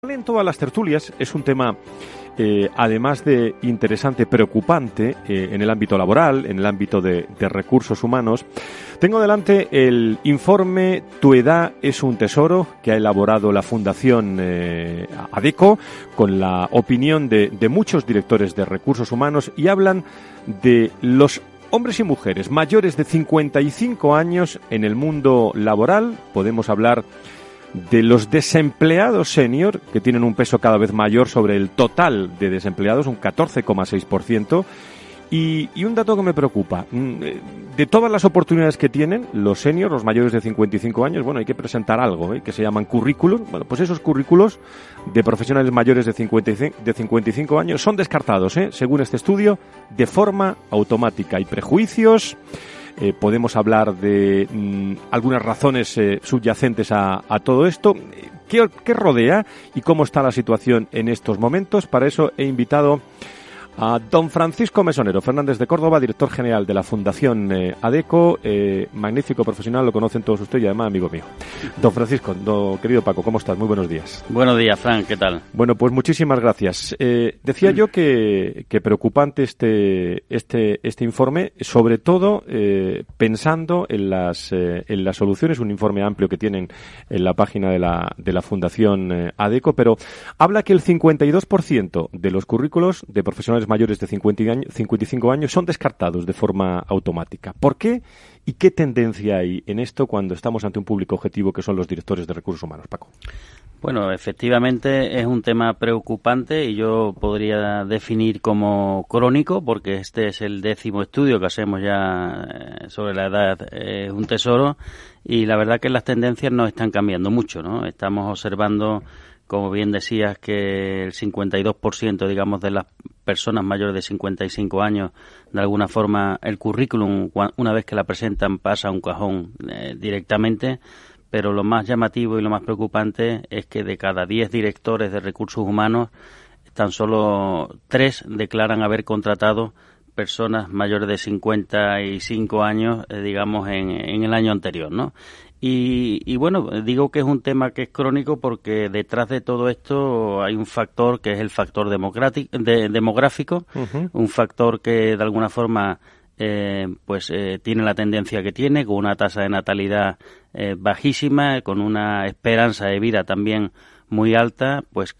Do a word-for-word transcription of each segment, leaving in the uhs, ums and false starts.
En todas las tertulias es un tema, eh, además de interesante, preocupante eh, en el ámbito laboral, en el ámbito de, de recursos humanos. Tengo delante el informe Tu edad es un tesoro, que ha elaborado la Fundación eh, ADECO, con la opinión de, de muchos directores de recursos humanos, y hablan de los hombres y mujeres mayores de cincuenta y cinco años en el mundo laboral. Podemos hablar de los desempleados senior, que tienen un peso cada vez mayor sobre el total de desempleados, un catorce coma seis por ciento. Y, y un dato que me preocupa, de todas las oportunidades que tienen los senior, los mayores de cincuenta y cinco años, bueno, hay que presentar algo, ¿eh? que se llaman currículos. Bueno, pues esos currículos de profesionales mayores de cincuenta y cinco años son descartados, ¿eh? según este estudio, de forma automática. Hay prejuicios. Eh, podemos hablar de mmm, algunas razones eh, subyacentes a, a todo esto. ¿Qué, ¿Qué rodea y cómo está la situación en estos momentos? Para eso he invitado a don Francisco Mesonero Fernández de Córdoba, director general de la Fundación eh, ADECO, eh, magnífico profesional, lo conocen todos ustedes y además amigo mío. Don Francisco, don, querido Paco, ¿cómo estás? Muy buenos días. Buenos días, Fran, ¿qué tal? Bueno, pues muchísimas gracias. Eh, decía mm. yo que, que preocupante este, este, este informe, sobre todo eh, pensando en las, eh, en las soluciones, un informe amplio que tienen en la página de la, de la Fundación eh, ADECO, pero habla que el cincuenta y dos por ciento de los currículos de profesionales mayores de cincuenta y cinco años son descartados de forma automática. ¿Por qué? ¿Y qué tendencia hay en esto cuando estamos ante un público objetivo que son los directores de recursos humanos, Paco? Bueno, efectivamente es un tema preocupante y yo podría definir como crónico, porque este es el décimo estudio que hacemos ya sobre la edad, es eh, un tesoro, y la verdad que las tendencias no están cambiando mucho, ¿no? Estamos observando, como bien decías, que el cincuenta y dos por ciento, digamos, de las personas mayores de cincuenta y cinco años, de alguna forma, el currículum, una vez que la presentan, pasa a un cajón eh, directamente. Pero lo más llamativo y lo más preocupante es que de cada diez directores de recursos humanos, tan solo tres declaran haber contratado personas mayores de cincuenta y cinco años, eh, digamos, en, en el año anterior, ¿no? Y, y bueno, digo que es un tema que es crónico porque detrás de todo esto hay un factor que es el factor de, demográfico, uh-huh. un factor que de alguna forma eh, pues eh, tiene la tendencia que tiene, con una tasa de natalidad eh, bajísima, con una esperanza de vida también muy alta, pues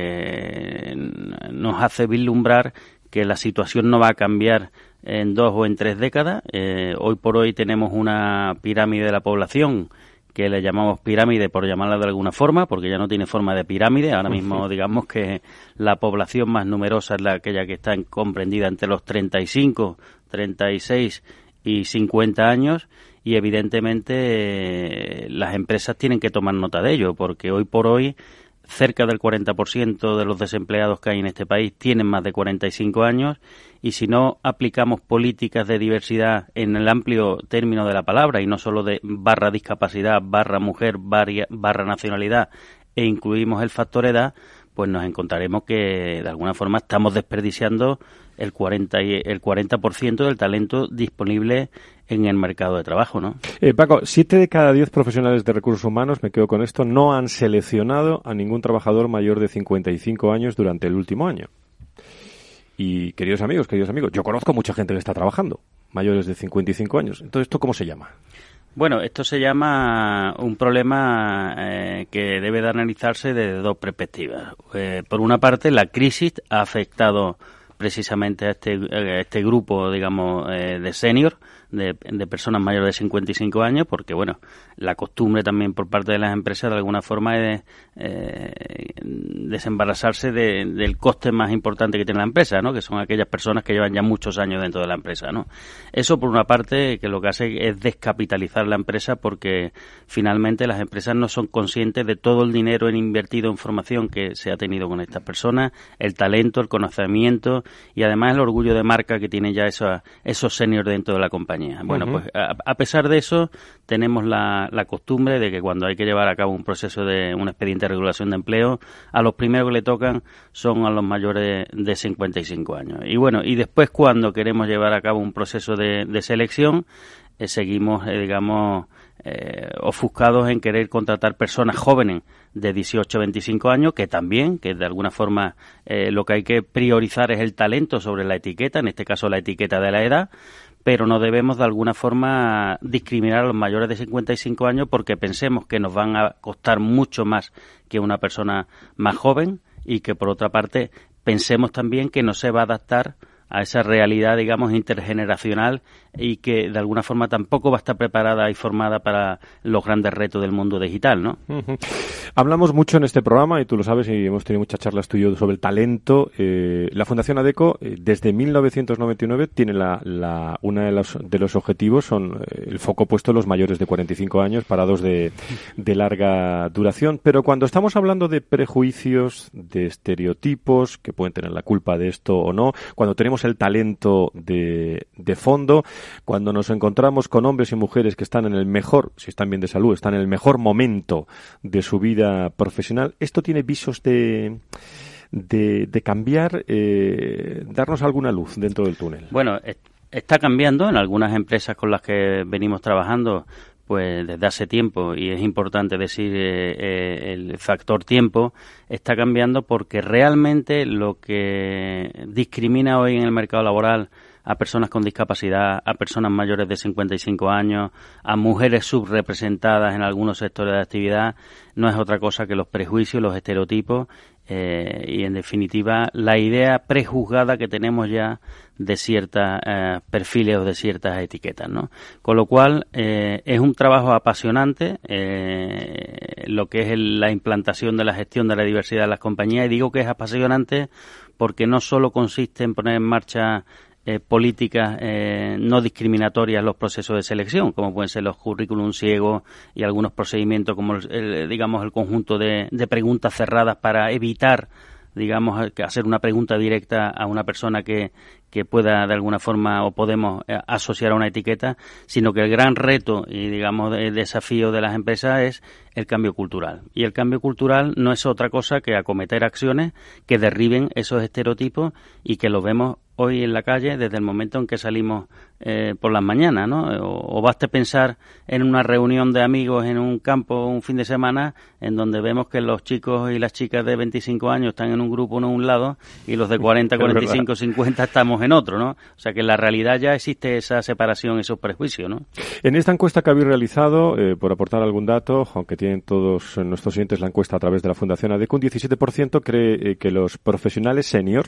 que nos hace vislumbrar que la situación no va a cambiar en dos o en tres décadas. Eh, hoy por hoy tenemos una pirámide de la población que le llamamos pirámide por llamarla de alguna forma, porque ya no tiene forma de pirámide. Ahora mismo digamos que la población más numerosa es la aquella que está comprendida entre los treinta y cinco, treinta y seis y cincuenta años, y evidentemente eh, las empresas tienen que tomar nota de ello, porque hoy por hoy cerca del cuarenta por ciento de los desempleados que hay en este país tienen más de cuarenta y cinco años, y si no aplicamos políticas de diversidad en el amplio término de la palabra, y no solo de barra discapacidad, barra mujer, barra, barra nacionalidad, e incluimos el factor edad, pues nos encontraremos que de alguna forma estamos desperdiciando el cuarenta por ciento del talento disponible en el mercado de trabajo, ¿no? Eh, Paco, siete de cada diez profesionales de recursos humanos, me quedo con esto, no han seleccionado a ningún trabajador mayor de cincuenta y cinco años durante el último año. Y queridos amigos, queridos amigos, yo conozco mucha gente que está trabajando, mayores de cincuenta y cinco años. Entonces, ¿esto cómo se llama? Bueno, esto se llama un problema eh, que debe de analizarse desde dos perspectivas. Eh, por una parte, la crisis ha afectado precisamente a este, a este grupo, digamos, eh, de senior, de, de personas mayores de cincuenta y cinco años, porque, bueno, la costumbre también por parte de las empresas de alguna forma es eh, desembarazarse de, del coste más importante que tiene la empresa, ¿no? Que son aquellas personas que llevan ya muchos años dentro de la empresa, ¿no? Eso, por una parte, que lo que hace es descapitalizar la empresa, porque finalmente las empresas no son conscientes de todo el dinero en invertido en formación que se ha tenido con estas personas, el talento, el conocimiento y además el orgullo de marca que tienen ya esos, esos seniors dentro de la compañía. Bueno, uh-huh. pues a, a pesar de eso, tenemos la, la costumbre de que cuando hay que llevar a cabo un proceso de un expediente de regulación de empleo, a los primeros que le tocan son a los mayores de cincuenta y cinco años. Y bueno, y después cuando queremos llevar a cabo un proceso de, de selección, eh, seguimos, eh, digamos, eh, ofuscados en querer contratar personas jóvenes de dieciocho a veinticinco años, que también, que de alguna forma eh, lo que hay que priorizar es el talento sobre la etiqueta, en este caso la etiqueta de la edad, pero no debemos de alguna forma discriminar a los mayores de cincuenta y cinco años porque pensemos que nos van a costar mucho más que una persona más joven y que, por otra parte, pensemos también que no se va a adaptar a esa realidad, digamos, intergeneracional y que de alguna forma tampoco va a estar preparada y formada para los grandes retos del mundo digital, ¿no? Uh-huh. Hablamos mucho en este programa, y tú lo sabes, y hemos tenido muchas charlas tú y yo sobre el talento. Eh, la Fundación ADECO, eh, desde mil novecientos noventa y nueve, tiene la, la una de los, de los objetivos, son eh, el foco puesto en los mayores de cuarenta y cinco años, parados de, de larga duración. Pero cuando estamos hablando de prejuicios, de estereotipos, que pueden tener la culpa de esto o no, cuando tenemos el talento de, de fondo, cuando nos encontramos con hombres y mujeres que están en el mejor, si están bien de salud, están en el mejor momento de su vida profesional, esto tiene visos de, de, de cambiar, eh, darnos alguna luz dentro del túnel. Bueno, está cambiando en algunas empresas con las que venimos trabajando pues desde hace tiempo, y es importante decir eh, eh, el factor tiempo está cambiando porque realmente lo que discrimina hoy en el mercado laboral a personas con discapacidad, a personas mayores de cincuenta y cinco años, a mujeres subrepresentadas en algunos sectores de actividad, no es otra cosa que los prejuicios, los estereotipos eh, y, en definitiva, la idea prejuzgada que tenemos ya de ciertos eh, perfiles o de ciertas etiquetas, ¿no? Con lo cual, eh, es un trabajo apasionante eh, lo que es el, la implantación de la gestión de la diversidad en las compañías, y digo que es apasionante porque no solo consiste en poner en marcha Eh, políticas eh, no discriminatorias en los procesos de selección, como pueden ser los currículum ciegos y algunos procedimientos como el, el, digamos el conjunto de, de preguntas cerradas para evitar, digamos, hacer una pregunta directa a una persona que, que pueda de alguna forma o podemos eh, asociar a una etiqueta, sino que el gran reto y, digamos, el desafío de las empresas es el cambio cultural. Y el cambio cultural no es otra cosa que acometer acciones que derriben esos estereotipos y que los vemos hoy en la calle desde el momento en que salimos eh, por las mañanas, ¿no? O, o baste pensar en una reunión de amigos en un campo un fin de semana en donde vemos que los chicos y las chicas de veinticinco años están en un grupo en un lado y los de cuarenta, cuarenta y cinco, cincuenta estamos en otro, ¿no? O sea que en la realidad ya existe esa separación, esos prejuicios, ¿no? En esta encuesta que habéis realizado, eh, por aportar algún dato, aunque tienen todos nuestros oyentes la encuesta a través de la Fundación ADECO, un diecisiete por ciento cree eh, que los profesionales senior,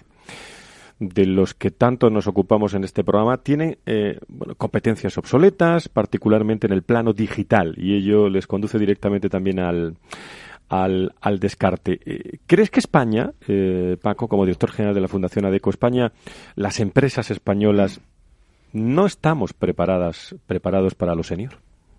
de los que tanto nos ocupamos en este programa, tienen eh, bueno, competencias obsoletas, particularmente en el plano digital, y ello les conduce directamente también al, al, al descarte. Eh, ¿Crees que España, eh, Paco, como director general de la Fundación ADECO España, las empresas españolas no estamos preparadas preparados para los senior?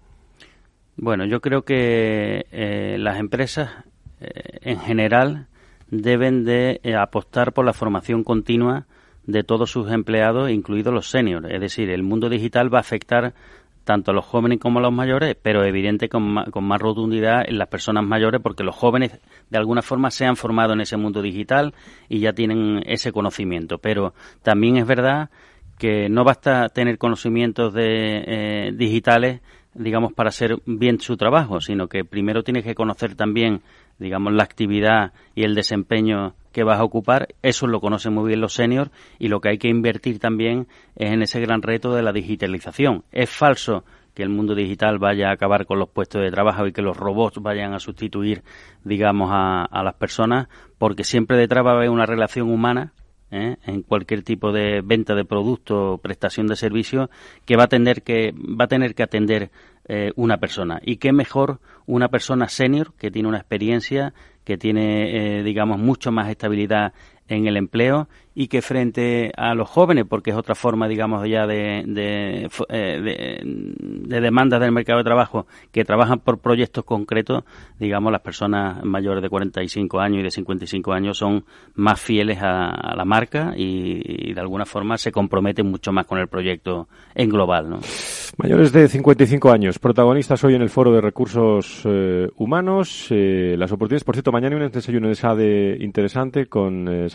Bueno, yo creo que eh, las empresas eh, en general deben de eh, apostar por la formación continua de todos sus empleados, incluidos los seniors. Es decir, el mundo digital va a afectar tanto a los jóvenes como a los mayores, pero evidente con más, con más rotundidad en las personas mayores, porque los jóvenes de alguna forma se han formado en ese mundo digital y ya tienen ese conocimiento. Pero también es verdad que no basta tener conocimientos de eh, digitales, digamos, para hacer bien su trabajo, sino que primero tienes que conocer también, digamos, la actividad y el desempeño que vas a ocupar. Eso lo conocen muy bien los seniors, y lo que hay que invertir también es en ese gran reto de la digitalización. Es falso que el mundo digital vaya a acabar con los puestos de trabajo y que los robots vayan a sustituir, digamos, a, a las personas, porque siempre detrás va a haber una relación humana, ¿eh? en cualquier tipo de venta de producto o prestación de servicio, que va a tener que va a tener que atender eh, una persona. Y qué mejor una persona senior que tiene una experiencia, que tiene eh, digamos mucho más estabilidad en el empleo, y que frente a los jóvenes, porque es otra forma, digamos, ya de, de, de, de demandas del mercado de trabajo, que trabajan por proyectos concretos, digamos, las personas mayores de cuarenta y cinco años y de cincuenta y cinco años son más fieles a, a la marca y, y de alguna forma se comprometen mucho más con el proyecto en global, ¿no? Mayores de cincuenta y cinco años, protagonistas hoy en el Foro de Recursos eh, Humanos. Eh, las oportunidades, por cierto, mañana hay un desayuno de S A D E interesante con eh,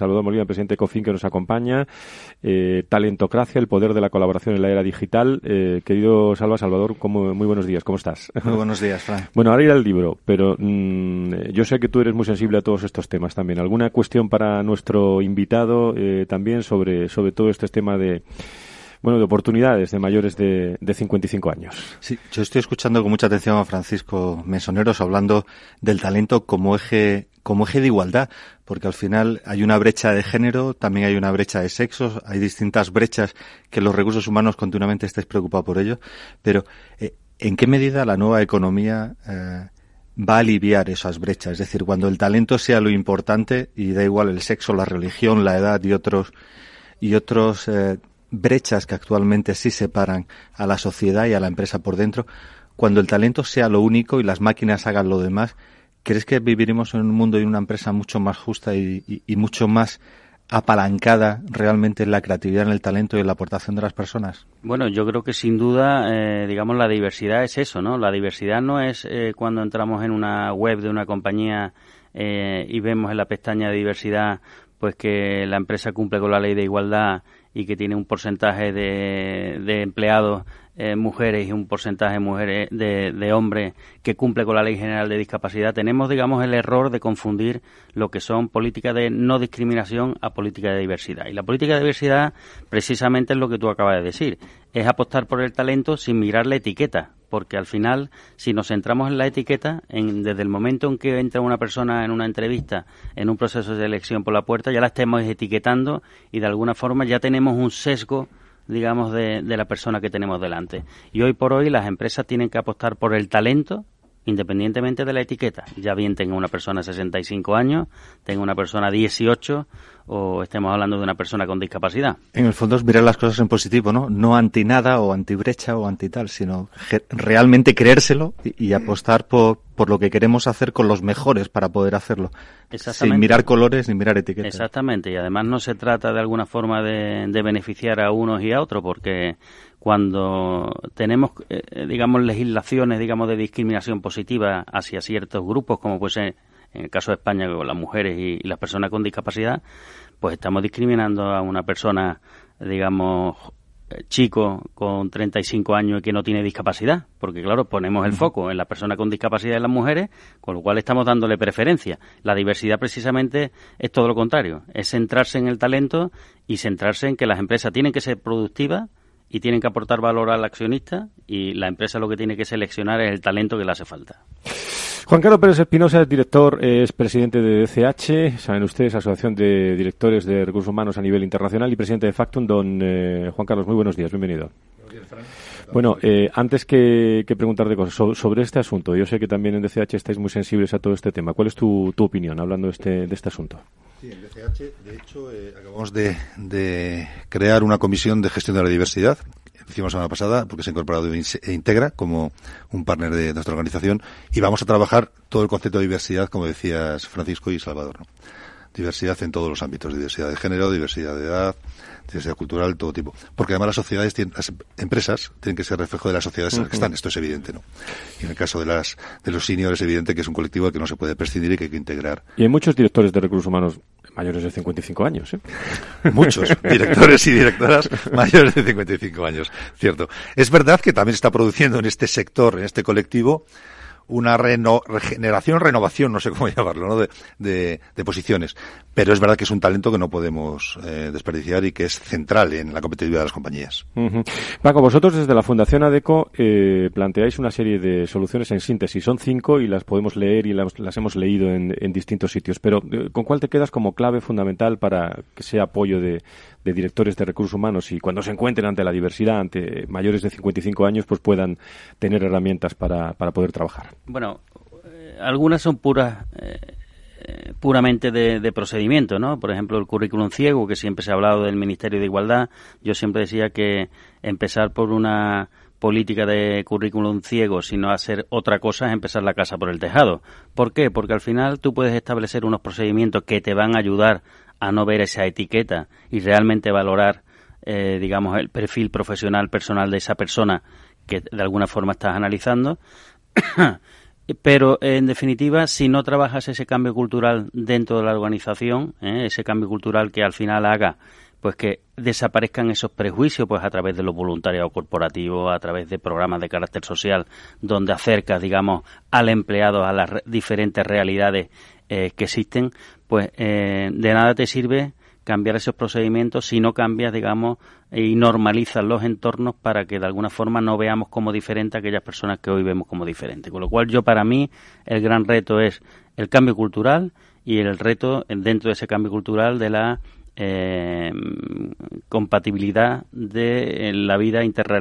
Salvador Molina, presidente de COFIN, que nos acompaña. Eh, Talentocracia, el poder de la colaboración en la era digital. Eh, querido Salva, Salvador, ¿cómo, muy buenos días, ¿cómo estás? Muy buenos días, Fran. Bueno, ahora irá el libro, pero mmm, yo sé que tú eres muy sensible a todos estos temas también. ¿Alguna cuestión para nuestro invitado eh, también sobre, sobre todo este tema de... Bueno, de oportunidades de mayores de, de cincuenta y cinco años? Sí, yo estoy escuchando con mucha atención a Francisco Mesoneros hablando del talento como eje, como eje de igualdad, porque al final hay una brecha de género, también hay una brecha de sexos, hay distintas brechas que los recursos humanos continuamente estéis preocupados por ello, pero eh, ¿en qué medida la nueva economía eh, va a aliviar esas brechas? Es decir, cuando el talento sea lo importante, y da igual el sexo, la religión, la edad y otros, y otros, eh, brechas que actualmente sí separan a la sociedad y a la empresa por dentro, cuando el talento sea lo único y las máquinas hagan lo demás, ¿crees que viviremos en un mundo y en una empresa mucho más justa y, y, y mucho más apalancada realmente en la creatividad, en el talento y en la aportación de las personas? Bueno, yo creo que sin duda, eh, digamos, la diversidad es eso, ¿no? La diversidad no es eh, cuando entramos en una web de una compañía eh, y vemos en la pestaña de diversidad pues que la empresa cumple con la ley de igualdad y que tiene un porcentaje de, de empleados eh, mujeres y un porcentaje de mujeres de, de hombres que cumple con la Ley General de Discapacidad. Tenemos, digamos, el error de confundir lo que son políticas de no discriminación a políticas de diversidad. Y la política de diversidad precisamente es lo que tú acabas de decir, es apostar por el talento sin mirar la etiqueta, porque al final, si nos centramos en la etiqueta, en, desde el momento en que entra una persona en una entrevista, en un proceso de elección por la puerta, ya la estemos etiquetando y de alguna forma ya tenemos un sesgo, digamos, de, de la persona que tenemos delante. Y hoy por hoy las empresas tienen que apostar por el talento, independientemente de la etiqueta. Ya bien tenga una persona de sesenta y cinco años, tenga una persona de dieciocho o estemos hablando de una persona con discapacidad. En el fondo es mirar las cosas en positivo, ¿no? No anti nada o anti brecha o anti tal, sino realmente creérselo y, y apostar por, por lo que queremos hacer con los mejores para poder hacerlo. Sin mirar colores ni mirar etiquetas. Exactamente, y además no se trata de alguna forma de, de beneficiar a unos y a otros, porque cuando tenemos, eh, digamos, legislaciones, digamos, de discriminación positiva hacia ciertos grupos, como puede ser en el caso de España con las mujeres y, y las personas con discapacidad, pues estamos discriminando a una persona, digamos, chico con treinta y cinco años y que no tiene discapacidad, porque claro, ponemos el foco en la persona con discapacidad y en las mujeres, con lo cual estamos dándole preferencia. La diversidad precisamente es todo lo contrario, es centrarse en el talento y centrarse en que las empresas tienen que ser productivas y tienen que aportar valor al accionista, y la empresa lo que tiene que seleccionar es el talento que le hace falta. Juan Carlos Pérez Espinosa es director, es presidente de D C H, saben ustedes, Asociación de Directores de Recursos Humanos a nivel internacional, y presidente de Factum. Don eh, Juan Carlos, muy buenos días, bienvenido. Buenos días, Fran. Bueno, eh, antes que, que preguntar de cosas sobre, sobre este asunto, yo sé que también en D C H estáis muy sensibles a todo este tema. ¿Cuál es tu, tu opinión hablando de este, de este asunto? Sí, en D C H, de hecho, eh, acabamos de, de crear una comisión de gestión de la diversidad. Lo hicimos la semana pasada porque se ha incorporado e Integra como un partner de nuestra organización, y vamos a trabajar todo el concepto de diversidad, como decías Francisco y Salvador, ¿no? Diversidad en todos los ámbitos, diversidad de género, diversidad de edad, diversidad cultural, todo tipo. Porque además las sociedades, tienen, las empresas tienen que ser reflejo de las sociedades en las que están. Esto es evidente, ¿no? Y en el caso de las de los seniors es evidente que es un colectivo al que no se puede prescindir y que hay que integrar. Y hay muchos directores de recursos humanos mayores de cincuenta y cinco años, ¿eh? Muchos directores y directoras mayores de cincuenta y cinco años, cierto. Es verdad que también se está produciendo en este sector, en este colectivo, una reno, regeneración, renovación, no sé cómo llamarlo, ¿no? De, de, de posiciones. Pero es verdad que es un talento que no podemos eh, desperdiciar y que es central en la competitividad de las compañías. Uh-huh. Paco, vosotros desde la Fundación ADECO eh, planteáis una serie de soluciones en síntesis. Son cinco y las podemos leer y las, las hemos leído en, en distintos sitios. Pero ¿con cuál te quedas como clave fundamental para que sea apoyo de, de directores de recursos humanos y cuando se encuentren ante la diversidad, ante mayores de cincuenta y cinco años, pues puedan tener herramientas para, para poder trabajar? Bueno, eh, algunas son puras, eh, eh, puramente de, de procedimiento, ¿no? Por ejemplo, el currículum ciego, que siempre se ha hablado del Ministerio de Igualdad. Yo siempre decía que empezar por una política de currículum ciego, sino hacer otra cosa, es empezar la casa por el tejado. ¿Por qué? Porque al final tú puedes establecer unos procedimientos que te van a ayudar a no ver esa etiqueta y realmente valorar, eh, digamos, el perfil profesional, personal de esa persona que de alguna forma estás analizando. Pero, en definitiva, si no trabajas ese cambio cultural dentro de la organización, ¿eh? ese cambio cultural que al final haga pues que desaparezcan esos prejuicios pues a través de los voluntariados corporativos, a través de programas de carácter social, donde acercas, digamos, al empleado a las re- diferentes realidades eh, que existen, pues eh, de nada te sirve cambiar esos procedimientos si no cambias, digamos, y normalizas los entornos para que de alguna forma no veamos como diferente a aquellas personas que hoy vemos como diferentes. Con lo cual, yo para mí, el gran reto es el cambio cultural y el reto dentro de ese cambio cultural de la Eh, compatibilidad de la vida interrelacional